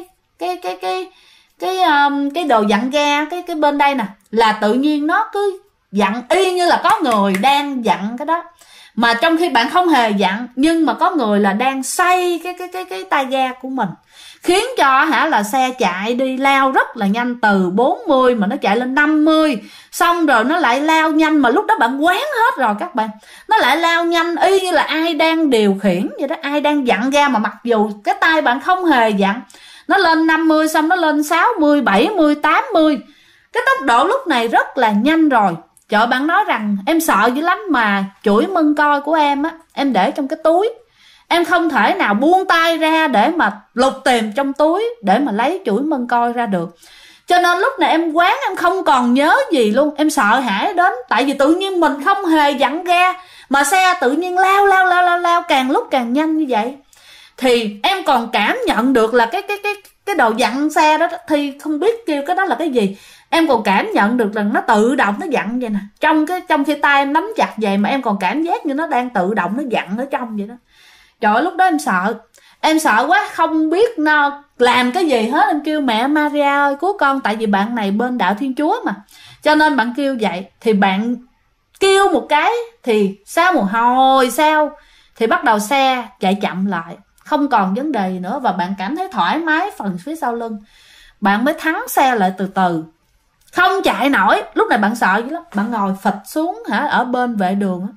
cái đồ dặn ga, cái bên đây nè, là tự nhiên nó cứ dặn y như là có người đang dặn cái đó, mà trong khi bạn không hề dặn, nhưng mà có người là đang xoay cái tay ga của mình, khiến cho là xe chạy đi lao rất là nhanh, từ 40 mà nó chạy lên 50, xong rồi nó lại lao nhanh, mà lúc đó bạn quán hết rồi các bạn, nó lại lao nhanh y như là ai đang điều khiển vậy đó, ai đang dặn ga, mà mặc dù cái tay bạn không hề dặn. Nó lên 50 xong nó lên 60, 70, 80, cái tốc độ lúc này rất là nhanh rồi. Trời, bạn nói rằng em sợ dữ lắm, mà chuỗi mân coi của em á, em để trong cái túi, em không thể nào buông tay ra để mà lục tìm trong túi để mà lấy chuỗi mân coi ra được. Cho nên lúc này em quán, em không còn nhớ gì luôn, em sợ hãi đến, tại vì tự nhiên mình không hề dặn ga mà xe tự nhiên lao càng lúc càng nhanh như vậy. Thì em còn cảm nhận được là cái đồ dặn xe đó, thì không biết kêu cái đó là cái gì, em còn cảm nhận được rằng nó tự động nó dặn vậy nè, trong khi tay em nắm chặt vậy mà em còn cảm giác như nó đang tự động nó dặn ở trong vậy đó. Trời ơi, lúc đó em sợ quá, không biết nó làm cái gì hết. Em kêu mẹ Maria ơi cứu con, tại vì bạn này bên đạo Thiên Chúa mà, cho nên bạn kêu vậy. Thì bạn kêu một cái thì sau một hồi sau thì bắt đầu xe chạy chậm lại, không còn vấn đề gì nữa, và bạn cảm thấy thoải mái phần phía sau lưng. Bạn mới thắng xe lại từ từ, không chạy nổi. Lúc này bạn sợ dữ lắm, bạn ngồi phịch xuống ở bên vệ đường.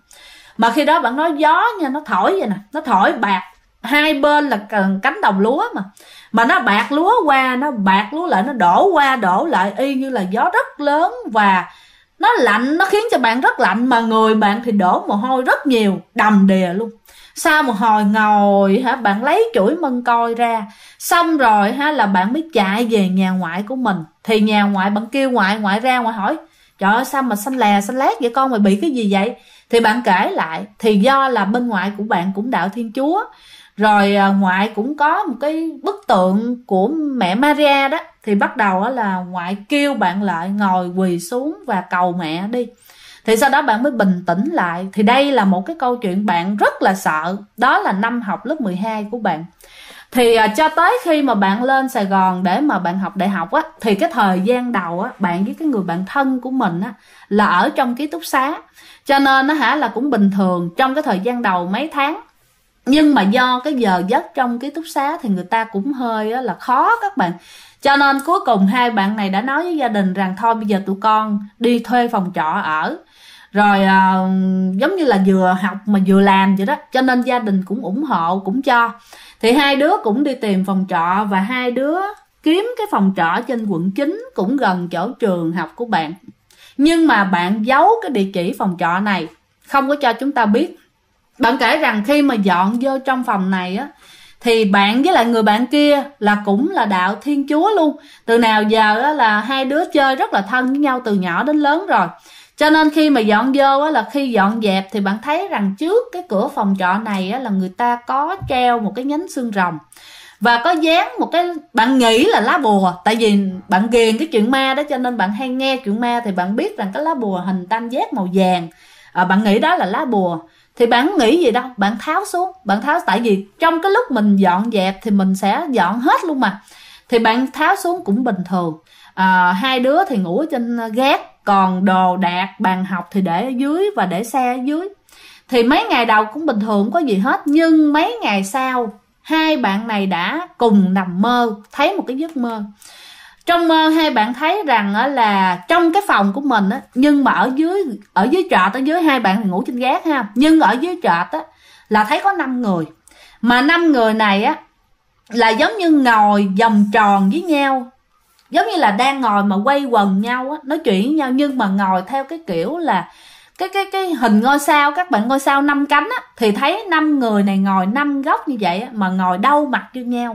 Mà khi đó bạn nói gió nha, nó thổi vậy nè, nó thổi bạc hai bên là cánh đồng lúa mà nó bạc lúa qua, nó bạc lúa lại, nó đổ qua đổ lại y như là gió rất lớn, và nó lạnh, nó khiến cho bạn rất lạnh, mà người bạn thì đổ mồ hôi rất nhiều, đầm đìa luôn. Sau một hồi ngồi bạn lấy chổi mân coi ra, xong rồi là bạn mới chạy về nhà ngoại của mình. Thì nhà ngoại bạn kêu ngoại ra, ngoại hỏi trời ơi sao mà xanh lè xanh lét vậy, con mày bị cái gì vậy? Thì bạn kể lại, thì do là bên ngoại của bạn cũng đạo Thiên Chúa, rồi ngoại cũng có một cái bức tượng của mẹ Maria đó, thì bắt đầu là ngoại kêu bạn lại ngồi quỳ xuống và cầu mẹ đi. Thì sau đó bạn mới bình tĩnh lại. Thì đây là một cái câu chuyện bạn rất là sợ, đó là năm học lớp 12 của bạn. Thì cho tới khi mà bạn lên Sài Gòn để mà bạn học đại học á, thì cái thời gian đầu á, bạn với cái người bạn thân của mình á là ở trong ký túc xá, cho nên nó là cũng bình thường trong cái thời gian đầu mấy tháng. Nhưng mà do cái giờ giấc trong ký túc xá thì người ta cũng hơi là khó các bạn, cho nên cuối cùng hai bạn này đã nói với gia đình rằng thôi bây giờ tụi con đi thuê phòng trọ ở. Rồi giống như là vừa học mà vừa làm vậy đó, cho nên gia đình cũng ủng hộ, cũng cho. Thì hai đứa cũng đi tìm phòng trọ, và hai đứa kiếm cái phòng trọ trên quận 9 cũng gần chỗ trường học của bạn. Nhưng mà bạn giấu cái địa chỉ phòng trọ này, không có cho chúng ta biết. Bạn kể rằng khi mà dọn vô trong phòng này á, thì bạn với lại người bạn kia là cũng là đạo Thiên Chúa luôn. Từ nào giờ á, là hai đứa chơi rất là thân với nhau từ nhỏ đến lớn rồi. Cho nên khi mà dọn vô á, là khi dọn dẹp thì bạn thấy rằng trước cái cửa phòng trọ này á, là người ta có treo một cái nhánh xương rồng, và có dán một cái, bạn nghĩ là lá bùa, tại vì bạn ghiền cái chuyện ma đó cho nên bạn hay nghe chuyện ma, thì bạn biết rằng cái lá bùa hình tam giác màu vàng, bạn nghĩ đó là lá bùa. Thì bạn nghĩ gì đâu, bạn tháo xuống, tại vì trong cái lúc mình dọn dẹp thì mình sẽ dọn hết luôn mà, thì bạn tháo xuống cũng bình thường. Hai đứa thì ngủ ở trên gác, còn đồ đạc bàn học thì để ở dưới và để xe ở dưới. Thì mấy ngày đầu cũng bình thường, không có gì hết. Nhưng mấy ngày sau, hai bạn này đã cùng nằm mơ, thấy một cái giấc mơ. Trong mơ hai bạn thấy rằng là trong cái phòng của mình á, nhưng mà ở dưới trệt, ở dưới hai bạn thì ngủ trên gác ha, nhưng ở dưới trệt á là thấy có 5 người. Mà 5 người này á là giống như ngồi vòng tròn với nhau, giống như là đang ngồi mà quay quần nhau á, nói chuyện với nhau, nhưng mà ngồi theo cái kiểu là cái hình ngôi sao, các bạn, ngôi sao 5 cánh á, thì thấy 5 người này ngồi 5 góc như vậy á, mà ngồi đâu mặt như nhau.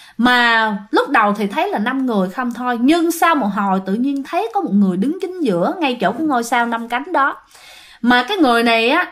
Mà lúc đầu thì thấy là 5 người không thôi, nhưng sau một hồi tự nhiên thấy có một người đứng chính giữa ngay chỗ cái ngôi sao 5 cánh đó. Mà cái người này á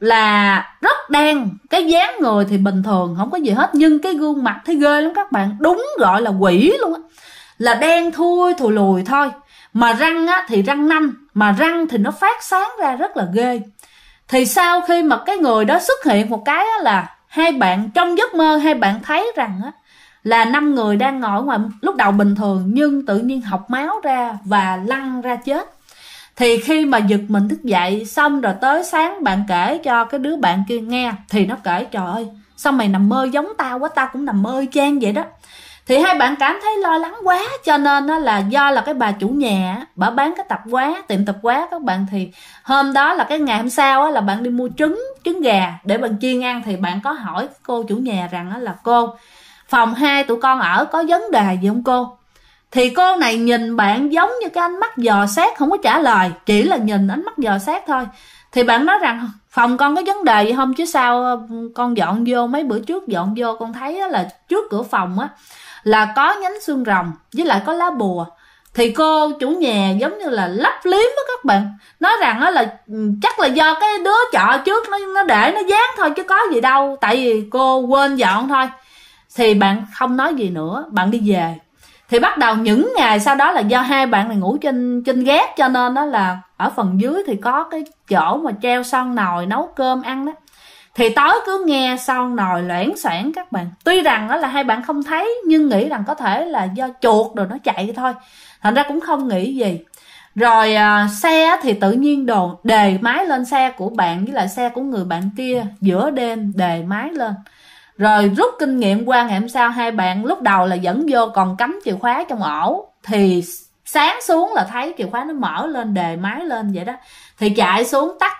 là rất đen, cái dáng người thì bình thường không có gì hết, nhưng cái gương mặt thấy ghê lắm các bạn, đúng gọi là quỷ luôn á, là đen thui thùi lùi thôi. Mà răng á thì răng nanh, mà răng thì nó phát sáng ra rất là ghê. Thì sau khi mà cái người đó xuất hiện một cái á, là hai bạn trong giấc mơ hai bạn thấy rằng á là 5 người đang ngồi ngoài, lúc đầu bình thường nhưng tự nhiên học máu ra và lăn ra chết. Thì khi mà giật mình thức dậy xong rồi tới sáng bạn kể cho cái đứa bạn kia nghe, thì nó kể trời ơi sao mày nằm mơ giống tao quá, tao cũng nằm mơ y chang vậy đó. Thì hai bạn cảm thấy lo lắng quá, cho nên là do là cái bà chủ nhà bà bán cái tiệm tạp hóa các bạn. Thì hôm đó là cái ngày hôm sau là bạn đi mua trứng gà để bạn chiên ăn, thì bạn có hỏi cô chủ nhà rằng là cô, phòng 2 tụi con ở có vấn đề gì không cô? Thì cô này nhìn bạn giống như cái ánh mắt dò xét, không có trả lời, chỉ là nhìn ánh mắt dò xét thôi. Thì bạn nói rằng phòng con có vấn đề gì không, chứ sao con dọn vô, mấy bữa trước dọn vô con thấy là trước cửa phòng á là có nhánh xương rồng với lại có lá bùa. Thì cô chủ nhà giống như là lấp liếm á các bạn, nói rằng là chắc là do cái đứa trọ trước nó để nó dán thôi chứ có gì đâu, tại vì cô quên dọn thôi. Thì bạn không nói gì nữa, bạn đi về. Thì bắt đầu những ngày sau đó là do hai bạn này ngủ trên gác, cho nên đó là ở phần dưới thì có cái chỗ mà treo son nồi nấu cơm ăn đó. Thì tối cứ nghe son nồi loảng xoảng các bạn. Tuy rằng đó là hai bạn không thấy, nhưng nghĩ rằng có thể là do chuột rồi nó chạy thôi, thành ra cũng không nghĩ gì. Rồi xe thì tự nhiên đề máy lên xe của bạn với lại xe của người bạn kia, giữa đêm đề máy lên. Rồi rút kinh nghiệm qua ngày hôm sau, hai bạn lúc đầu là dẫn vô còn cắm chìa khóa trong ổ, thì sáng xuống là thấy chìa khóa nó mở lên, đề máy lên vậy đó. Thì chạy xuống tắt.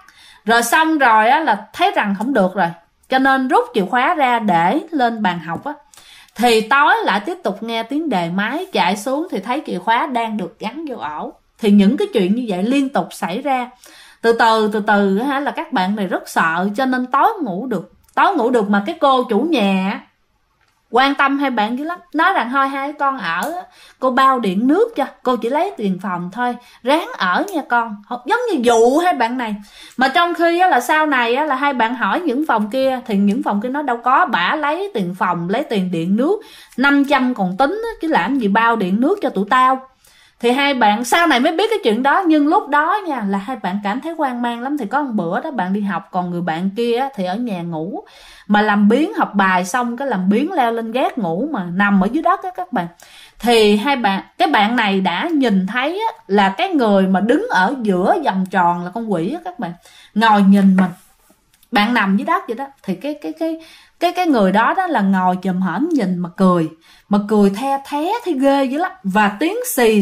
Rồi xong rồi á là thấy rằng không được rồi, cho nên rút chìa khóa ra để lên bàn học á. Thì tối lại tiếp tục nghe tiếng đề máy, chạy xuống thì thấy chìa khóa đang được gắn vô ổ. Thì những cái chuyện như vậy liên tục xảy ra. Từ từ là các bạn này rất sợ, cho nên tối ngủ được mà cái cô chủ nhà quan tâm hai bạn dữ lắm, nói rằng thôi hai con ở, cô bao điện nước cho, cô chỉ lấy tiền phòng thôi, ráng ở nha con, giống như dụ hai bạn này. Mà trong khi là sau này là hai bạn hỏi những phòng kia thì những phòng kia nói đâu có, bả lấy tiền phòng, lấy tiền điện nước 500 còn tính chứ làm gì bao điện nước cho tụi tao. Thì hai bạn sau này mới biết cái chuyện đó, nhưng lúc đó nha là hai bạn cảm thấy hoang mang lắm. Thì có một bữa đó bạn đi học, còn người bạn kia thì ở nhà ngủ, mà làm biếng học bài xong cái làm biếng leo lên gác ngủ mà nằm ở dưới đất á các bạn. Thì cái bạn này đã nhìn thấy là cái người mà đứng ở giữa vòng tròn là con quỷ á các bạn, ngồi nhìn mình. Bạn nằm dưới đất vậy đó, thì cái người đó là ngồi chùm hổm nhìn mà cười the thé thấy ghê dữ lắm, và tiếng xì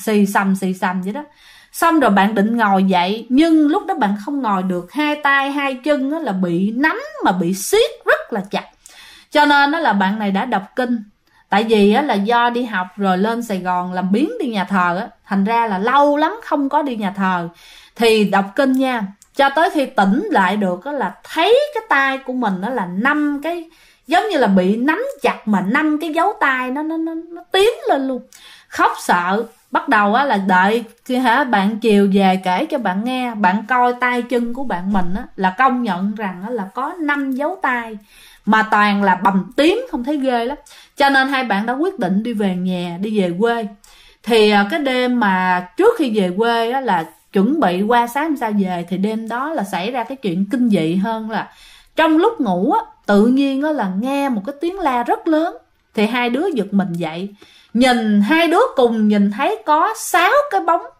xầm vậy đó. Xong rồi bạn định ngồi dậy, nhưng lúc đó bạn không ngồi được, hai tay hai chân là bị nắm mà bị siết rất là chặt. Cho nên là bạn này đã đọc kinh. Tại vì là do đi học rồi lên Sài Gòn làm biếng đi nhà thờ thành ra là lâu lắm không có đi nhà thờ. Thì đọc kinh nha, cho tới khi tỉnh lại được là thấy cái tay của mình là 5 cái, giống như là bị nắm chặt mà 5 cái dấu tay nó tiến lên luôn. Khóc sợ. Bắt đầu là đợi khi bạn chiều về kể cho bạn nghe, bạn coi tay chân của bạn mình là công nhận rằng là có 5 dấu tay mà toàn là bầm tím, không thấy ghê lắm. Cho nên hai bạn đã quyết định đi về nhà, đi về quê. Thì cái đêm mà trước khi về quê là chuẩn bị qua sáng hôm sau về, thì đêm đó là xảy ra cái chuyện kinh dị hơn là trong lúc ngủ tự nhiên là nghe một cái tiếng la rất lớn. Thì hai đứa giật mình dậy, nhìn hai đứa cùng nhìn thấy có 6 cái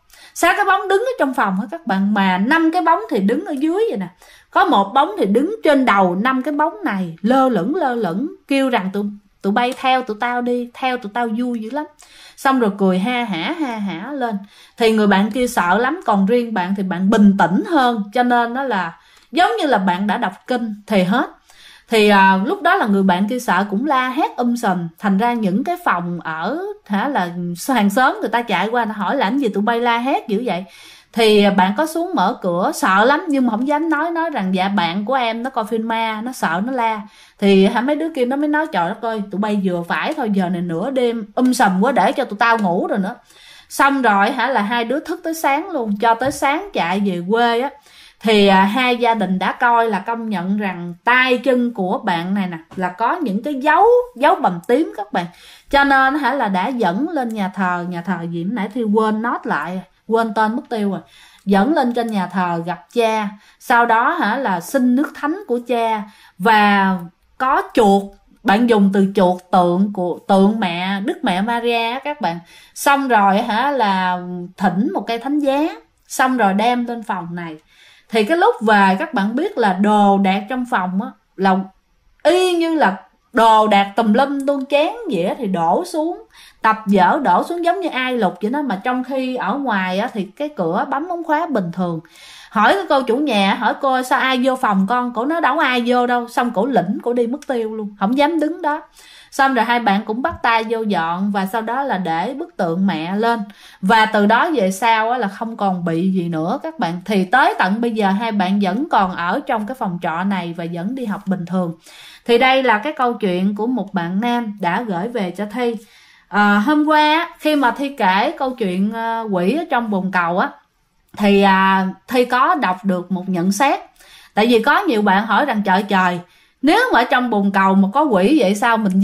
bóng đứng ở trong phòng á các bạn, mà 5 cái bóng thì đứng ở dưới vậy nè, có một bóng thì đứng trên đầu 5 cái bóng này lơ lửng, kêu rằng tụi bay theo tụi tao đi, theo tụi tao vui dữ lắm. Xong rồi cười ha hả lên. Thì người bạn kia sợ lắm, còn riêng bạn thì bạn bình tĩnh hơn, cho nên nó là giống như là bạn đã đọc kinh thì hết. Thì lúc đó là người bạn kia sợ cũng la hét sùm. Thành ra những cái phòng ở là hàng xóm người ta chạy qua, nó hỏi làm gì tụi bay la hét dữ vậy. Thì bạn có xuống mở cửa, sợ lắm nhưng mà không dám nói rằng dạ bạn của em nó coi phim ma, nó sợ nó la. Thì mấy đứa kia nó mới nói trời đất ơi, tụi bay vừa phải thôi, giờ này nửa đêm sùm quá, để cho tụi tao ngủ rồi nữa. Xong rồi là hai đứa thức tới sáng luôn, cho tới sáng chạy về quê thì hai gia đình đã coi là công nhận rằng tay chân của bạn này nè là có những cái dấu bầm tím các bạn. Cho nên là đã dẫn lên nhà thờ gì nãy thì quên nốt lại, quên tên mất tiêu rồi. Dẫn lên trên nhà thờ gặp cha, sau đó là xin nước thánh của cha, và có chuột, bạn dùng từ chuột tượng mẹ Đức Mẹ Maria các bạn. Xong rồi là thỉnh một cây thánh giá, xong rồi đem lên phòng này. Thì cái lúc về các bạn biết là đồ đạc trong phòng là y như là đồ đạc tùm lum luôn, chén dĩa thì đổ xuống, tập vở đổ xuống giống như ai lục vậy đó. Mà trong khi ở ngoài thì cái cửa bấm ống khóa bình thường. Hỏi cái cô chủ nhà, hỏi cô sao ai vô phòng con, cổ nói đâu ai vô đâu. Xong cổ lĩnh, cổ đi mất tiêu luôn, không dám đứng đó. Xong rồi hai bạn cũng bắt tay vô dọn, và sau đó là để bức tượng mẹ lên. Và từ đó về sau là không còn bị gì nữa các bạn. Thì tới tận bây giờ hai bạn vẫn còn ở trong cái phòng trọ này và vẫn đi học bình thường. Thì đây là cái câu chuyện của một bạn nam đã gửi về cho Thi. Hôm qua khi mà Thi kể câu chuyện quỷ ở trong bồn cầu thì Thi có đọc được một nhận xét. Tại vì có nhiều bạn hỏi rằng trời, nếu mà ở trong bồn cầu mà có quỷ vậy sao mình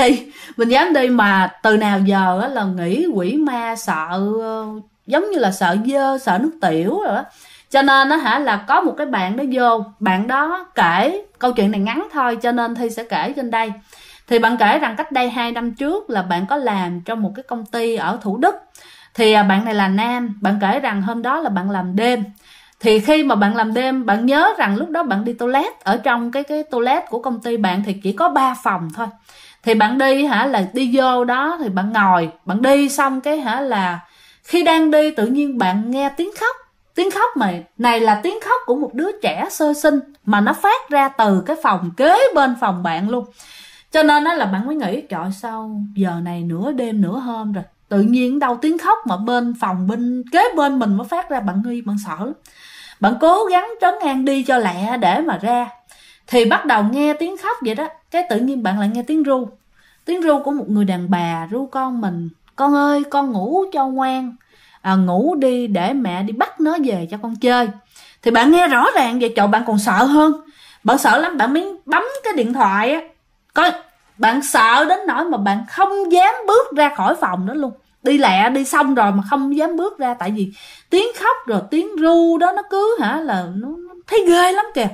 dám đi mà từ nào giờ là nghĩ quỷ ma sợ, giống như là sợ dơ, sợ nước tiểu rồi đó. Cho nên là có một cái bạn đó vô, bạn đó kể câu chuyện này ngắn thôi cho nên Thi sẽ kể trên đây. Thì bạn kể rằng cách đây 2 năm trước là bạn có làm trong một cái công ty ở Thủ Đức. Thì bạn này là nam, bạn kể rằng hôm đó là bạn làm đêm. Thì khi mà bạn làm đêm, bạn nhớ rằng lúc đó bạn đi toilet, ở trong cái toilet của công ty bạn thì chỉ có 3 phòng thôi. Thì bạn đi là đi vô đó thì bạn ngồi, bạn đi xong cái là khi đang đi tự nhiên bạn nghe tiếng khóc. Tiếng khóc này là tiếng khóc của một đứa trẻ sơ sinh, mà nó phát ra từ cái phòng kế bên phòng bạn luôn. Cho nên đó là bạn mới nghĩ trời sao giờ này nửa đêm nửa hôm rồi, tự nhiên đâu tiếng khóc mà bên phòng bên kế bên mình mới phát ra. Bạn nghi, bạn sợ lắm. Bạn cố gắng trấn an đi cho lẹ để mà ra. Thì bắt đầu nghe tiếng khóc vậy đó, cái tự nhiên bạn lại nghe tiếng ru. Tiếng ru của một người đàn bà ru con mình: con ơi con ngủ cho ngoan, ngủ đi để mẹ đi bắt nó về cho con chơi. Thì bạn nghe rõ ràng vậy, trời, bạn còn sợ hơn. Bạn sợ lắm, bạn mới bấm cái điện thoại á. Bạn sợ đến nỗi mà bạn không dám bước ra khỏi phòng đó luôn. Đi lẹ đi xong rồi mà không dám bước ra, tại vì tiếng khóc rồi tiếng ru đó nó cứ là nó thấy ghê lắm kìa.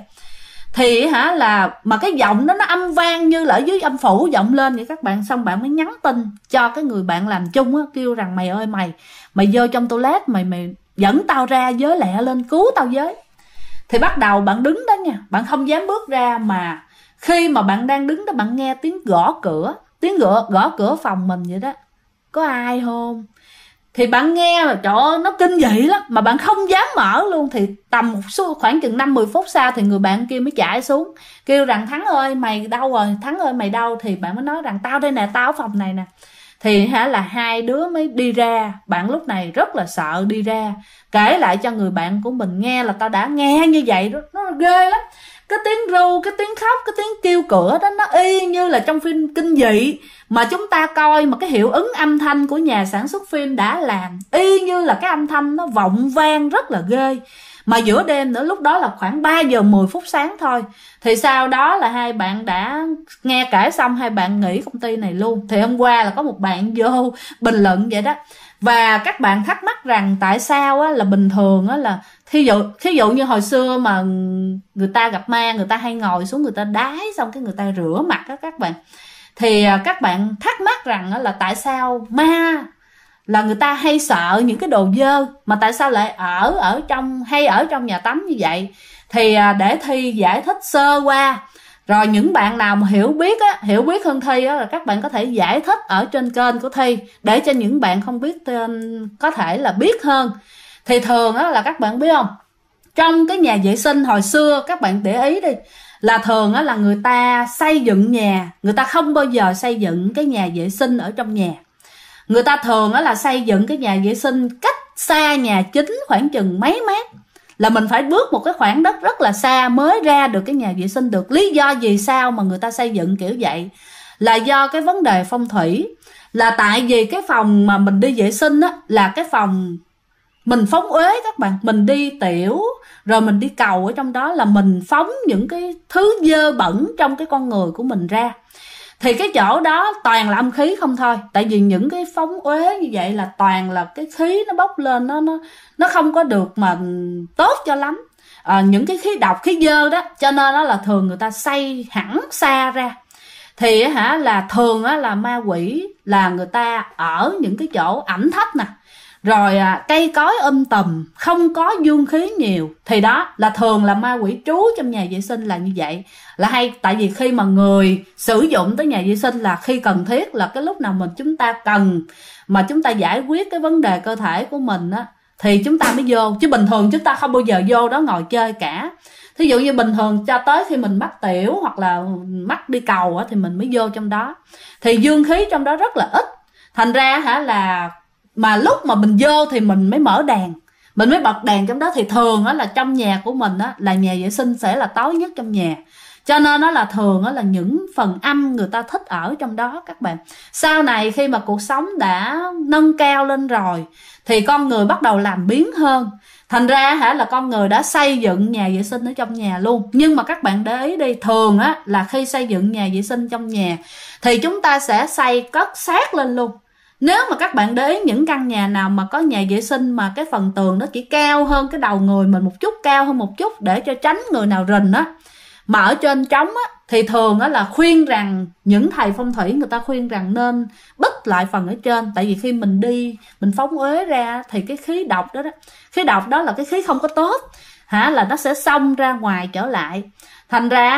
Thì là mà cái giọng đó nó âm vang như là ở dưới âm phủ vọng lên vậy các bạn. Xong bạn mới nhắn tin cho cái người bạn làm chung á, kêu rằng mày ơi mày vô trong toilet, mày dẫn tao ra với, lẹ lên cứu tao với. Thì bắt đầu bạn đứng đó nha, bạn không dám bước ra, mà khi mà bạn đang đứng đó bạn nghe tiếng gõ cửa, tiếng gõ cửa phòng mình vậy đó. Có ai không? Thì bạn nghe mà trời ơi, nó kinh dị lắm, mà bạn không dám mở luôn. Thì tầm khoảng chừng 5-10 phút sau thì người bạn kia mới chạy xuống, kêu rằng Thắng ơi mày đâu rồi, Thắng ơi mày đâu. Thì bạn mới nói rằng tao đây nè, tao ở phòng này nè. Thì là hai đứa mới đi ra. Bạn lúc này rất là sợ, đi ra kể lại cho người bạn của mình nghe là tao đã nghe như vậy đó. Nó ghê lắm. Cái tiếng ru, cái tiếng khóc, cái tiếng kêu cửa đó nó y như là trong phim kinh dị mà chúng ta coi, mà cái hiệu ứng âm thanh của nhà sản xuất phim đã làm y như là cái âm thanh nó vọng vang rất là ghê. Mà giữa đêm nữa, lúc đó là khoảng 3 giờ 10 phút sáng thôi. Thì sau đó là hai bạn đã nghe kể xong, hai bạn nghỉ công ty này luôn. Thì hôm qua là có một bạn vô bình luận vậy đó. Và các bạn thắc mắc rằng tại sao là bình thường là thí dụ như hồi xưa mà người ta gặp ma, người ta hay ngồi xuống, người ta đái xong cái người ta rửa mặt á các bạn. Thì các bạn thắc mắc rằng là tại sao ma là người ta hay sợ những cái đồ dơ, mà tại sao lại ở trong nhà tắm như vậy. Thì để Thi giải thích sơ qua, rồi những bạn nào mà hiểu biết hơn Thi là các bạn có thể giải thích ở trên kênh của Thi, để cho những bạn không biết có thể là biết hơn. Thì thường là các bạn biết không, trong cái nhà vệ sinh hồi xưa, các bạn để ý đi, là thường là người ta xây dựng nhà, người ta không bao giờ xây dựng cái nhà vệ sinh ở trong nhà. Người ta thường là xây dựng cái nhà vệ sinh cách xa nhà chính khoảng chừng mấy mét, là mình phải bước một cái khoảng đất rất là xa mới ra được cái nhà vệ sinh được. Lý do vì sao mà người ta xây dựng kiểu vậy là do cái vấn đề phong thủy. Là tại vì cái phòng mà mình đi vệ sinh á, là cái phòng mình phóng uế các bạn. Mình đi tiểu rồi mình đi cầu ở trong đó, là mình phóng những cái thứ dơ bẩn trong cái con người của mình ra. Thì cái chỗ đó toàn là âm khí không thôi. Tại vì những cái phóng uế như vậy là toàn là cái khí nó bốc lên, nó không có được mà tốt cho lắm. Những cái khí độc, khí dơ đó, cho nên đó là thường người ta xây hẳn xa ra. Thì là thường là ma quỷ là người ta ở những cái chỗ ẩm thấp nè, rồi cây cối tùm, không có dương khí nhiều. Thì đó là thường là ma quỷ trú trong nhà vệ sinh là như vậy. Là hay, tại vì khi mà người sử dụng tới nhà vệ sinh là khi cần thiết, là cái lúc nào chúng ta cần mà chúng ta giải quyết cái vấn đề cơ thể của mình á, thì chúng ta mới vô. Chứ bình thường chúng ta không bao giờ vô đó ngồi chơi cả. Thí dụ như bình thường cho tới khi mình mắc tiểu hoặc là mắc đi cầu á, thì mình mới vô trong đó. Thì dương khí trong đó rất là ít. Thành ra là mà lúc mà mình vô thì mình mới mở đèn, mình mới bật đèn trong đó. Thì thường là trong nhà của mình là nhà vệ sinh sẽ là tối nhất trong nhà. Cho nên là thường là những phần âm người ta thích ở trong đó các bạn. Sau này khi mà cuộc sống đã nâng cao lên rồi thì con người bắt đầu làm biếng hơn. Thành ra là con người đã xây dựng nhà vệ sinh ở trong nhà luôn. Nhưng mà các bạn để ý đi, thường là khi xây dựng nhà vệ sinh trong nhà thì chúng ta sẽ xây cất sát lên luôn. Nếu mà các bạn để ý những căn nhà nào mà có nhà vệ sinh mà cái phần tường nó chỉ cao hơn cái đầu người mình một chút, cao hơn một chút để cho tránh người nào rình á, mà ở trên trống á, thì thường là khuyên rằng, những thầy phong thủy người ta khuyên rằng nên bít lại phần ở trên. Tại vì khi mình đi, mình phóng uế ra thì cái khí độc đó, khí độc đó là cái khí không có tốt, là nó sẽ xông ra ngoài trở lại. Thành ra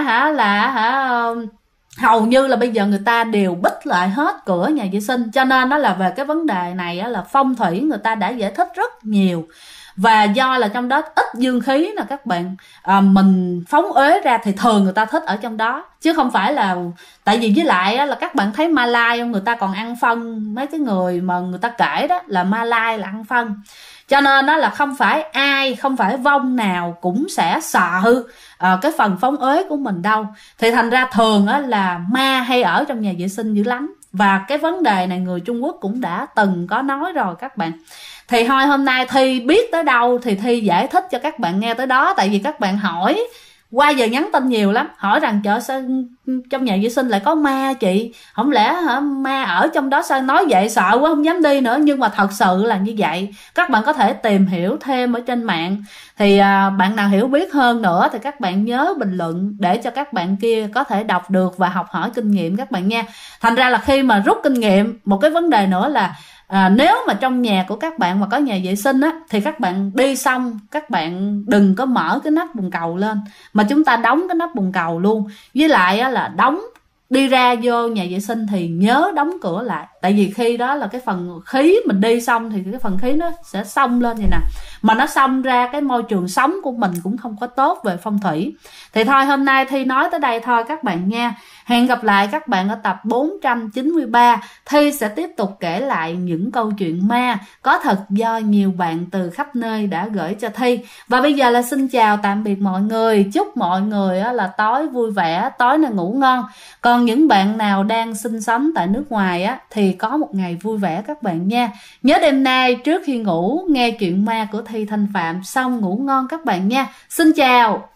là hầu như là bây giờ người ta đều bít lại hết cửa nhà vệ sinh. Cho nên nó là về cái vấn đề này là phong thủy người ta đã giải thích rất nhiều. Và do là trong đó ít dương khí nè các bạn, mình phóng uế ra thì thường người ta thích ở trong đó, chứ không phải là, tại vì với lại là các bạn thấy Malai không, người ta còn ăn phân, mấy cái người mà người ta kể đó là Malai là ăn phân, cho nên đó là không phải ai, không phải vong nào cũng sẽ sợ cái phần phóng uế của mình đâu. Thì thành ra thường là ma hay ở trong nhà vệ sinh dữ lắm. Và cái vấn đề này người Trung Quốc cũng đã từng có nói rồi các bạn. Thì thôi hôm nay Thi biết tới đâu thì Thi giải thích cho các bạn nghe tới đó. Tại vì các bạn hỏi qua giờ nhắn tin nhiều lắm, hỏi rằng chợ sao trong nhà vệ sinh lại có ma chị, không lẽ ma ở trong đó sao, nói vậy sợ quá không dám đi nữa. Nhưng mà thật sự là như vậy, các bạn có thể tìm hiểu thêm ở trên mạng. Thì bạn nào hiểu biết hơn nữa thì các bạn nhớ bình luận để cho các bạn kia có thể đọc được và học hỏi kinh nghiệm các bạn nha. Thành ra là khi mà rút kinh nghiệm, một cái vấn đề nữa là nếu mà trong nhà của các bạn mà có nhà vệ sinh thì các bạn đi xong các bạn đừng có mở cái nắp bồn cầu lên, mà chúng ta đóng cái nắp bồn cầu luôn. Với lại là đóng đi ra vô nhà vệ sinh thì nhớ đóng cửa lại. Tại vì khi đó là cái phần khí mình đi xong thì cái phần khí nó sẽ xông lên vậy nè, mà nó xông ra cái môi trường sống của mình cũng không có tốt về phong thủy. Thì thôi hôm nay Thi nói tới đây thôi các bạn nha. Hẹn gặp lại các bạn ở tập 493. Thi sẽ tiếp tục kể lại những câu chuyện ma có thật do nhiều bạn từ khắp nơi đã gửi cho Thi. Và bây giờ là xin chào tạm biệt mọi người. Chúc mọi người là tối vui vẻ, tối nay ngủ ngon. Còn những bạn nào đang sinh sống tại nước ngoài thì có một ngày vui vẻ các bạn nha. Nhớ đêm nay trước khi ngủ nghe chuyện ma của Thi Thanh Phạm xong ngủ ngon các bạn nha. Xin chào.